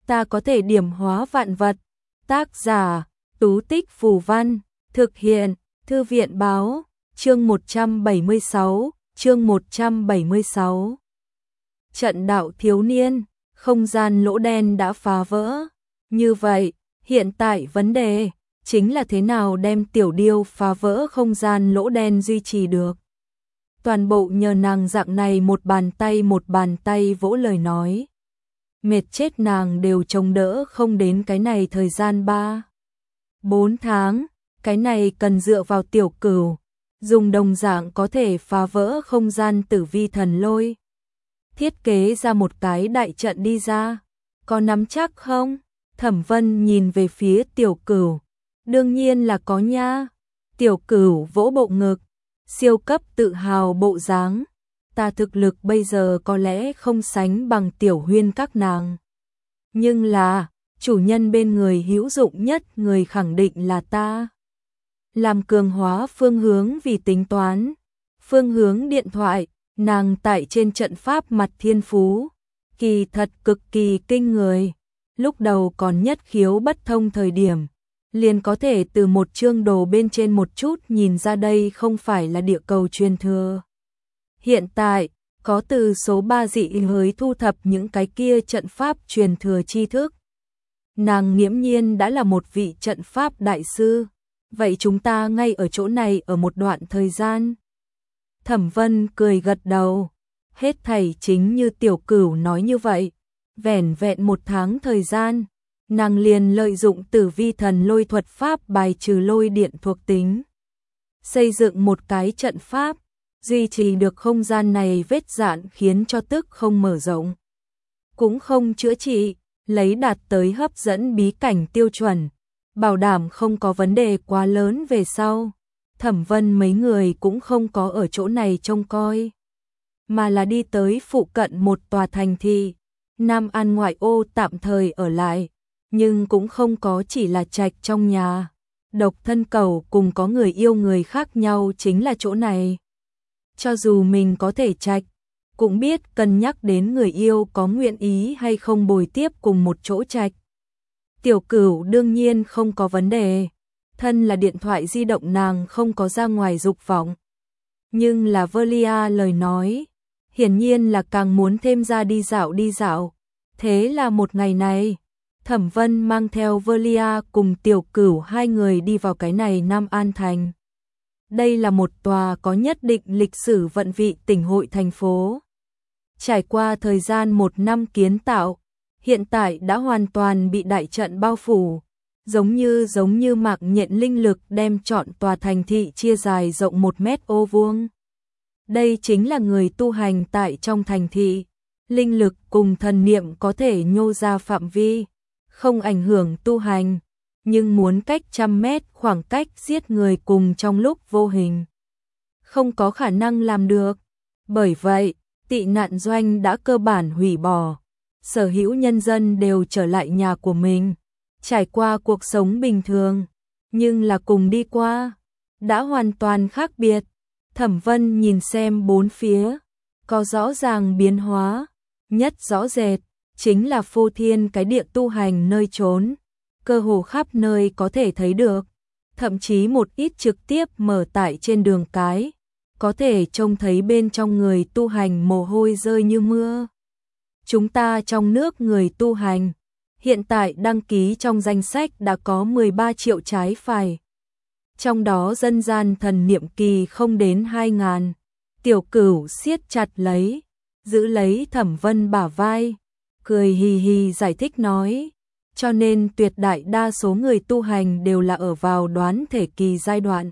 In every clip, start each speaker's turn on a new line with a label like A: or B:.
A: ta có thể điểm hóa vạn vật. Tác giả, Tú Tích Phù Văn, thực hiện, Thư viện Báo, chương 176, chương 176. Trận đạo thiếu niên, không gian lỗ đen đã phá vỡ. Như vậy, hiện tại vấn đề chính là thế nào đem Tiểu Điêu phá vỡ không gian lỗ đen duy trì được. Toàn bộ nhờ nàng dạng này một bàn tay vỗ lời nói. Mệt chết nàng đều chống đỡ không đến cái này thời gian 3-4 tháng, cái này cần dựa vào Tiểu Cửu, dùng đồng dạng có thể phá vỡ không gian tử vi thần lôi. Thiết kế ra một cái đại trận đi ra, có nắm chắc không? Thẩm Vân nhìn về phía Tiểu Cửu, đương nhiên là có nha. Tiểu Cửu vỗ bộ ngực, siêu cấp tự hào bộ dáng. Ta thực lực bây giờ có lẽ không sánh bằng Tiểu Huyên các nàng, nhưng là chủ nhân bên người hữu dụng nhất người khẳng định là ta. Làm cường hóa phương hướng vì tính toán, phương hướng điện thoại, nàng tại trên trận pháp mặt thiên phú, kỳ thật cực kỳ kinh người. Lúc đầu còn nhất khiếu bất thông thời điểm, liền có thể từ một chương đồ bên trên một chút nhìn ra đây không phải là địa cầu truyền thừa. Hiện tại, có từ số 3 dị hới thu thập những cái kia trận pháp truyền thừa tri thức. Nàng nghiễm nhiên đã là một vị trận pháp đại sư. Vậy chúng ta ngay ở chỗ này ở một đoạn thời gian. Thẩm Vân cười gật đầu. Hết thảy chính như Tiểu Cửu nói như vậy. Vẻn vẹn 1 tháng thời gian, nàng liền lợi dụng tử vi thần lôi thuật pháp bài trừ lôi điện thuộc tính. Xây dựng một cái trận pháp, duy trì được không gian này vết dạn khiến cho tức không mở rộng. Cũng không chữa trị, lấy đạt tới hấp dẫn bí cảnh tiêu chuẩn, bảo đảm không có vấn đề quá lớn về sau. Thẩm Vân mấy người cũng không có ở chỗ này trông coi, mà là đi tới phụ cận một tòa thành thị. Nam An ngoại ô tạm thời ở lại, nhưng cũng không có chỉ là trạch trong nhà. Độc thân cầu cùng có người yêu người khác nhau chính là chỗ này. Cho dù mình có thể trạch, cũng biết cân nhắc đến người yêu có nguyện ý hay không bồi tiếp cùng một chỗ trạch. Tiểu Cửu đương nhiên không có vấn đề, thân là điện thoại di động nàng không có ra ngoài dục vọng. Nhưng là Velia lời nói, hiển nhiên là càng muốn thêm ra đi dạo. Thế là một ngày này, Thẩm Vân mang theo Velia cùng Tiểu Cửu hai người đi vào cái này Nam An Thành. Đây là một tòa có nhất định lịch sử vận vị tỉnh hội thành phố. Trải qua thời gian 1 năm kiến tạo, hiện tại đã hoàn toàn bị đại trận bao phủ, giống như mạc nhện linh lực đem trọn tòa thành thị chia dài rộng 1 mét ô vuông. Đây chính là người tu hành tại trong thành thị, linh lực cùng thần niệm có thể nhô ra phạm vi, không ảnh hưởng tu hành, nhưng muốn cách 100 mét khoảng cách giết người cùng trong lúc vô hình, không có khả năng làm được. Bởi vậy, tị nạn doanh đã cơ bản hủy bỏ, sở hữu nhân dân đều trở lại nhà của mình, trải qua cuộc sống bình thường, nhưng là cùng đi qua, đã hoàn toàn khác biệt. Thẩm Vân nhìn xem bốn phía, có rõ ràng biến hóa, nhất rõ rệt, chính là phô thiên cái địa tu hành nơi trốn, cơ hồ khắp nơi có thể thấy được, thậm chí một ít trực tiếp mở tại trên đường cái, có thể trông thấy bên trong người tu hành mồ hôi rơi như mưa. Chúng ta trong nước người tu hành, hiện tại đăng ký trong danh sách đã có 13 triệu trái phải. Trong đó dân gian thần niệm kỳ không đến 2.000. Tiểu Cửu siết chặt giữ lấy Thẩm Vân bả vai, cười hì hì giải thích nói, cho nên tuyệt đại đa số người tu hành đều là ở vào đoán thể kỳ giai đoạn.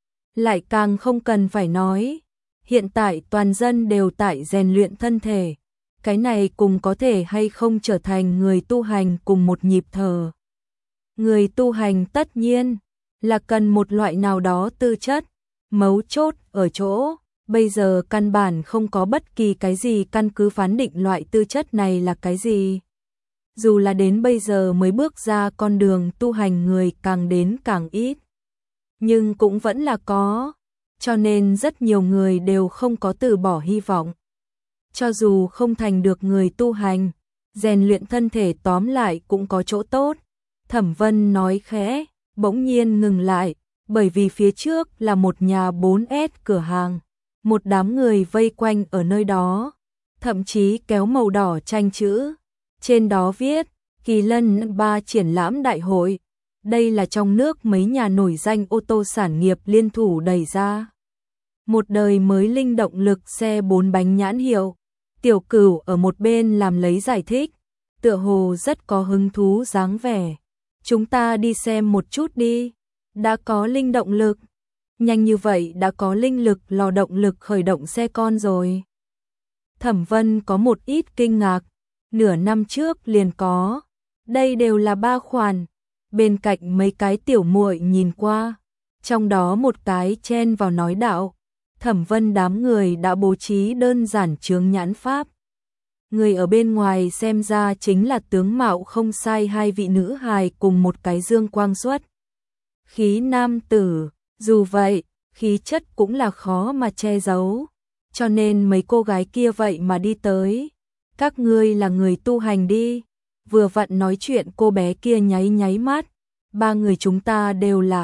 A: Lại càng không cần phải nói, hiện tại toàn dân đều tại rèn luyện thân thể, cái này cùng có thể hay không trở thành người tu hành cùng một nhịp thở. Người tu hành tất nhiên là cần một loại nào đó tư chất, mấu chốt ở chỗ, bây giờ căn bản không có bất kỳ cái gì căn cứ phán định loại tư chất này là cái gì. Dù là đến bây giờ mới bước ra con đường tu hành người càng đến càng ít, nhưng cũng vẫn là có, cho nên rất nhiều người đều không có từ bỏ hy vọng. Cho dù không thành được người tu hành, rèn luyện thân thể tóm lại cũng có chỗ tốt. Thẩm Vân nói khẽ, bỗng nhiên ngừng lại, bởi vì phía trước là một nhà 4S cửa hàng. Một đám người vây quanh ở nơi đó, thậm chí kéo màu đỏ tranh chữ. Trên đó viết, Kỳ Lân 3 triển lãm đại hội. Đây là trong nước mấy nhà nổi danh ô tô sản nghiệp liên thủ đẩy ra. Một đời mới linh động lực xe 4 bánh nhãn hiệu. Tiểu Cửu ở một bên làm lấy giải thích, tựa hồ rất có hứng thú dáng vẻ. Chúng ta đi xem một chút đi, đã có linh động lực. Nhanh như vậy đã có linh lực lò động lực khởi động xe con rồi. Thẩm Vân có một ít kinh ngạc, nửa năm trước liền có. Đây đều là 3 khoản. Bên cạnh mấy cái tiểu muội nhìn qua, trong đó một cái chen vào nói đạo. Thẩm Vân đám người đã bố trí đơn giản chướng nhãn pháp. Người ở bên ngoài xem ra chính là tướng mạo không sai hai vị nữ hài cùng một cái dương quang xuất khí nam tử, dù vậy, khí chất cũng là khó mà che giấu, cho nên mấy cô gái kia vậy mà đi tới. Các ngươi là người tu hành đi. Vừa vặn nói chuyện cô bé kia nháy nháy mắt. 3 người chúng ta đều là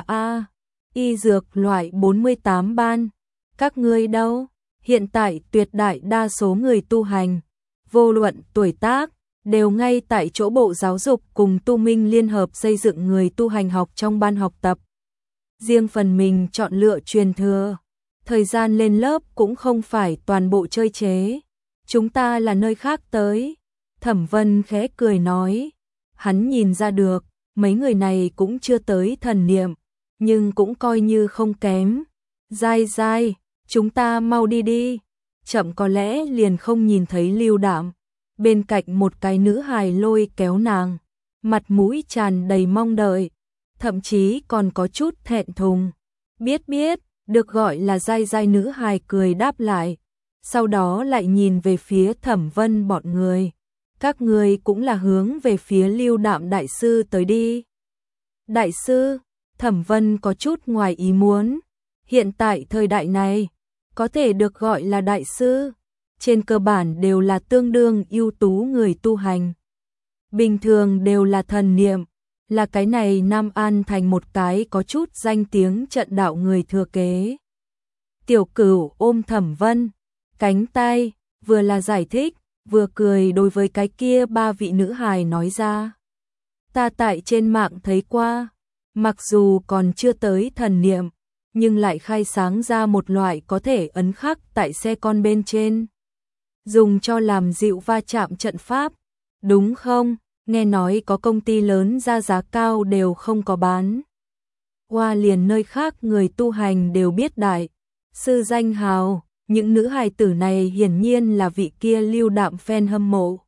A: y dược loại 48 ban. Các ngươi đâu? Hiện tại tuyệt đại đa số người tu hành, vô luận tuổi tác, đều ngay tại chỗ Bộ Giáo dục cùng Tu Minh liên hợp xây dựng người tu hành học trong ban học tập. Riêng phần mình chọn lựa truyền thừa, thời gian lên lớp cũng không phải toàn bộ chơi chế. Chúng ta là nơi khác tới. Thẩm Vân khẽ cười nói, hắn nhìn ra được, mấy người này cũng chưa tới thần niệm, nhưng cũng coi như không kém. Dai dai, chúng ta mau đi đi, chậm có lẽ liền không nhìn thấy Lưu Đạm. Bên cạnh một cái nữ hài lôi kéo nàng, mặt mũi tràn đầy mong đợi, thậm chí còn có chút thẹn thùng. Biết biết, được gọi là dai dai, nữ hài cười đáp lại, sau đó lại nhìn về phía Thẩm Vân bọn người. Các người cũng là hướng về phía Lưu Đạm đại sư tới đi. Đại sư? Thẩm Vân có chút ngoài ý muốn. Hiện tại thời đại này, có thể được gọi là đại sư, trên cơ bản đều là tương đương ưu tú người tu hành. Bình thường đều là thần niệm, là cái này Nam An thành một cái có chút danh tiếng trận đạo người thừa kế. Tiểu Cửu ôm Thẩm Vân cánh tay, vừa là giải thích, vừa cười đối với cái kia 3 vị nữ hài nói ra. Ta tại trên mạng thấy qua, mặc dù còn chưa tới thần niệm, nhưng lại khai sáng ra một loại có thể ấn khắc tại xe con bên trên, dùng cho làm dịu va chạm trận pháp, đúng không? Nghe nói có công ty lớn ra giá cao đều không có bán. Qua liền nơi khác người tu hành đều biết đại sư danh hào. Những nữ hài tử này hiển nhiên là vị kia Lưu Đạm fan hâm mộ.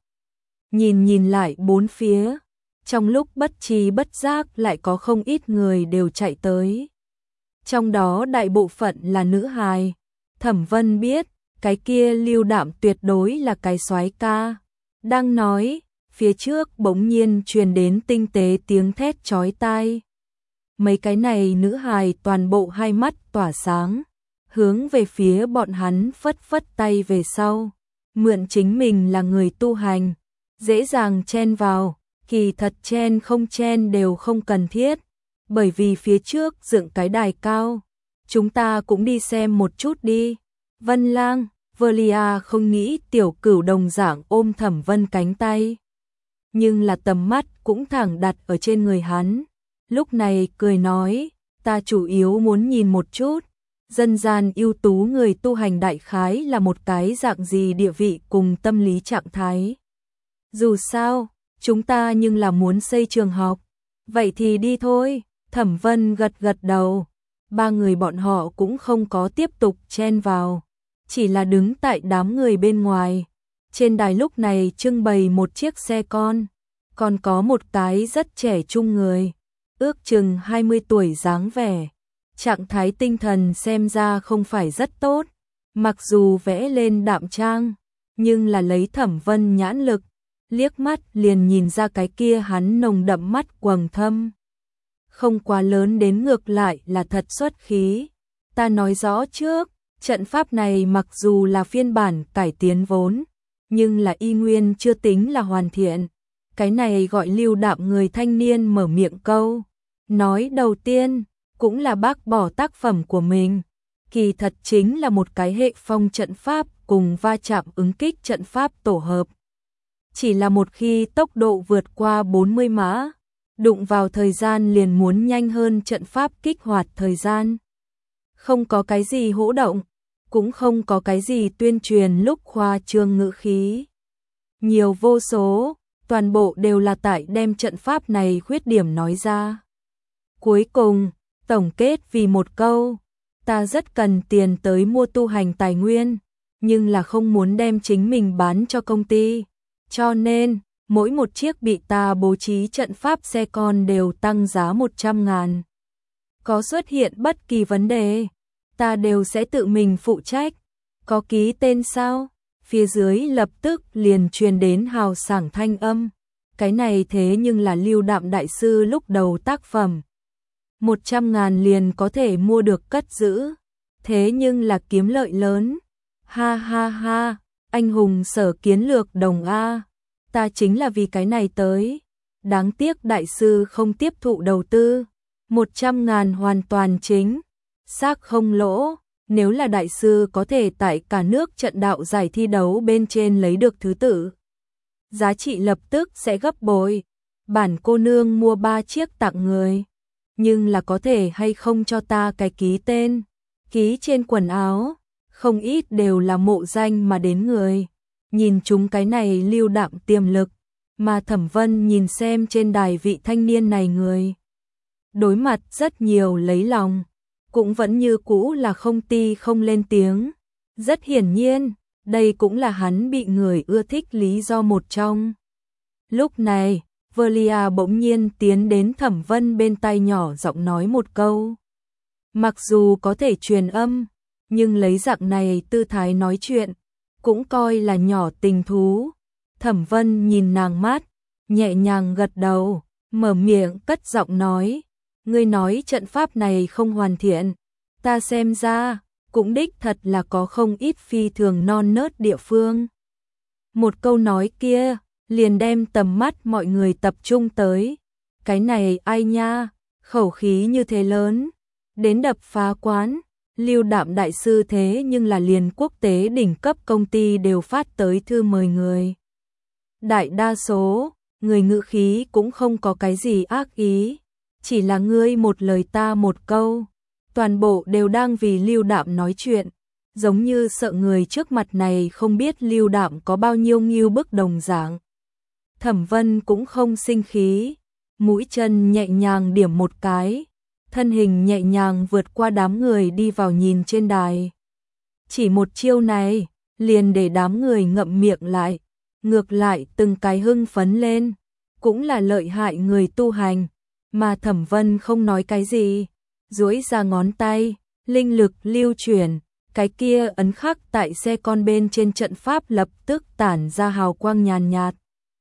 A: Nhìn lại bốn phía, trong lúc bất tri bất giác lại có không ít người đều chạy tới. Trong đó đại bộ phận là nữ hài. Thẩm Vân biết, cái kia Lưu Đạm tuyệt đối là cái soái ca. Đang nói, phía trước bỗng nhiên truyền đến tinh tế tiếng thét chói tai. Mấy cái này nữ hài toàn bộ hai mắt tỏa sáng, hướng về phía bọn hắn phất phất tay về sau, mượn chính mình là người tu hành, dễ dàng chen vào, kỳ thật chen không chen đều không cần thiết, bởi vì phía trước dựng cái đài cao, chúng ta cũng đi xem một chút đi. Vân Lang, Velia không nghĩ Tiểu Cửu đồng dạng ôm Thẩm Vân cánh tay, nhưng là tầm mắt cũng thẳng đặt ở trên người hắn, lúc này cười nói, ta chủ yếu muốn nhìn một chút. Dân gian ưu tú người tu hành đại khái là một cái dạng gì địa vị cùng tâm lý trạng thái. Dù sao, chúng ta nhưng là muốn xây trường học. Vậy thì đi thôi. Thẩm Vân gật gật đầu. 3 người bọn họ cũng không có tiếp tục chen vào, chỉ là đứng tại đám người bên ngoài. Trên đài lúc này trưng bày một chiếc xe con, còn có một cái rất trẻ trung người, ước chừng 20 tuổi dáng vẻ. Trạng thái tinh thần xem ra không phải rất tốt, mặc dù vẽ lên đạm trang, nhưng là lấy Thẩm Vân nhãn lực, liếc mắt liền nhìn ra cái kia hắn nồng đậm mắt quầng thâm. Không quá lớn đến ngược lại là thật xuất khí. Ta nói rõ trước, trận pháp này mặc dù là phiên bản cải tiến vốn nhưng là y nguyên chưa tính là hoàn thiện. Cái này gọi Lưu Đạm người thanh niên mở miệng câu nói đầu tiên, cũng là bác bỏ tác phẩm của mình. Kỳ thật chính là một cái hệ phong trận pháp cùng va chạm ứng kích trận pháp tổ hợp. Chỉ là một khi tốc độ vượt qua 40 mã, đụng vào thời gian liền muốn nhanh hơn trận pháp kích hoạt thời gian. Không có cái gì hỗ động, cũng không có cái gì tuyên truyền lúc khoa trương ngữ khí. Nhiều vô số, toàn bộ đều là tại đem trận pháp này khuyết điểm nói ra. Cuối cùng, tổng kết vì một câu, ta rất cần tiền tới mua tu hành tài nguyên, nhưng là không muốn đem chính mình bán cho công ty. Cho nên, mỗi một chiếc bị ta bố trí trận pháp xe con đều tăng giá 100.000. Có xuất hiện bất kỳ vấn đề, ta đều sẽ tự mình phụ trách. Có ký tên sao? Phía dưới lập tức liền truyền đến hào sảng thanh âm. Cái này thế nhưng là Lưu Đạm đại sư lúc đầu tác phẩm. 100.000 liền có thể mua được cất giữ. Thế nhưng là kiếm lợi lớn. Ha ha ha, anh hùng Sở Kiến Lược đồng A. Ta chính là vì cái này tới. Đáng tiếc đại sư không tiếp thụ đầu tư. 100.000 hoàn toàn chính. Xác không lỗ. Nếu là đại sư có thể tại cả nước trận đạo giải thi đấu bên trên lấy được thứ tự, giá trị lập tức sẽ gấp bội. Bản cô nương mua 3 chiếc tặng người. Nhưng là có thể hay không cho ta cái ký tên, ký trên quần áo, không ít đều là mộ danh mà đến người. Nhìn chúng cái này Lưu Đạm tiềm lực, mà Thẩm Vân nhìn xem trên đài vị thanh niên này người. Đối mặt rất nhiều lấy lòng, cũng vẫn như cũ là không ti không lên tiếng. Rất hiển nhiên, đây cũng là hắn bị người ưa thích lý do một trong. Lúc này, Velia bỗng nhiên tiến đến Thẩm Vân bên tai nhỏ giọng nói một câu. Mặc dù có thể truyền âm, nhưng lấy dạng này tư thái nói chuyện, cũng coi là nhỏ tình thú. Thẩm Vân nhìn nàng mát, nhẹ nhàng gật đầu, mở miệng cất giọng nói. Ngươi nói trận pháp này không hoàn thiện, ta xem ra, cũng đích thật là có không ít phi thường non nớt địa phương. Một câu nói kia, liền đem tầm mắt mọi người tập trung tới. Cái này ai nha, khẩu khí như thế lớn, đến đập phá quán. Lưu Đạm đại sư thế nhưng là liền quốc tế đỉnh cấp công ty đều phát tới thư mời người. Đại đa số, người ngữ khí cũng không có cái gì ác ý, chỉ là ngươi một lời ta một câu, toàn bộ đều đang vì Lưu Đạm nói chuyện, giống như sợ người trước mặt này không biết Lưu Đạm có bao nhiêu ngưu bức đồng dạng. Thẩm Vân cũng không sinh khí, mũi chân nhẹ nhàng điểm một cái, thân hình nhẹ nhàng vượt qua đám người đi vào nhìn trên đài. Chỉ một chiêu này, liền để đám người ngậm miệng lại, ngược lại từng cái hưng phấn lên, cũng là lợi hại người tu hành, mà Thẩm Vân không nói cái gì, duỗi ra ngón tay, linh lực lưu chuyển, cái kia ấn khắc tại xe con bên trên trận pháp lập tức tản ra hào quang nhàn nhạt.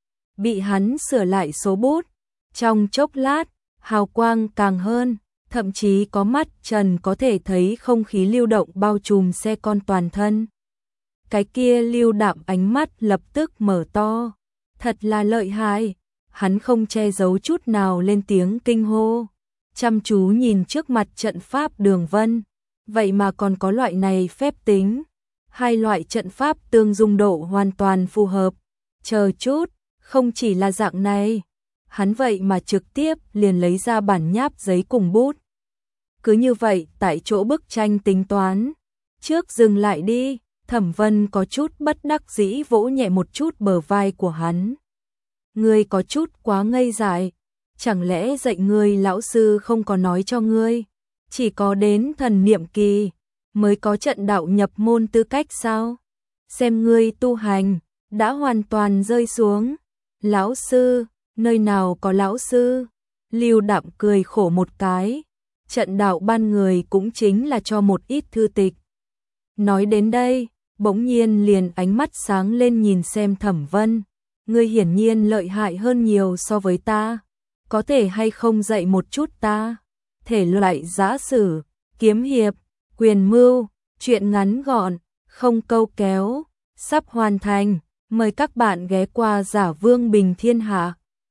A: Bị hắn sửa lại số bút, trong chốc lát, hào quang càng hơn, thậm chí có mắt trần có thể thấy không khí lưu động bao trùm xe con toàn thân. Cái kia Lưu Đạm ánh mắt lập tức mở to, thật là lợi hại, hắn không che giấu chút nào lên tiếng kinh hô, chăm chú nhìn trước mặt trận pháp đường vân, vậy mà còn có loại này phép tính, hai loại trận pháp tương dung độ hoàn toàn phù hợp, chờ chút, không chỉ là dạng này, hắn vậy mà trực tiếp liền lấy ra bản nháp giấy cùng bút. Cứ như vậy tại chỗ bức tranh tính toán, trước dừng lại đi. Thẩm Vân có chút bất đắc dĩ vỗ nhẹ một chút bờ vai của hắn. Ngươi có chút quá ngây dại, chẳng lẽ dạy ngươi lão sư không có nói cho ngươi, chỉ có đến thần niệm kỳ mới có trận đạo nhập môn tư cách sao? Xem ngươi tu hành đã hoàn toàn rơi xuống. Lão sư, nơi nào có lão sư? Lưu Đạm cười khổ một cái, trận đạo ban người cũng chính là cho một ít thư tịch. Nói đến đây, bỗng nhiên liền ánh mắt sáng lên nhìn xem Thẩm Vân, ngươi hiển nhiên lợi hại hơn nhiều so với ta, có thể hay không dạy một chút ta? Thể loại giã sử, kiếm hiệp, quyền mưu, truyện ngắn gọn, không câu kéo, sắp hoàn thành, Mời các bạn ghé qua Giả Vương Bình Thiên Hạ.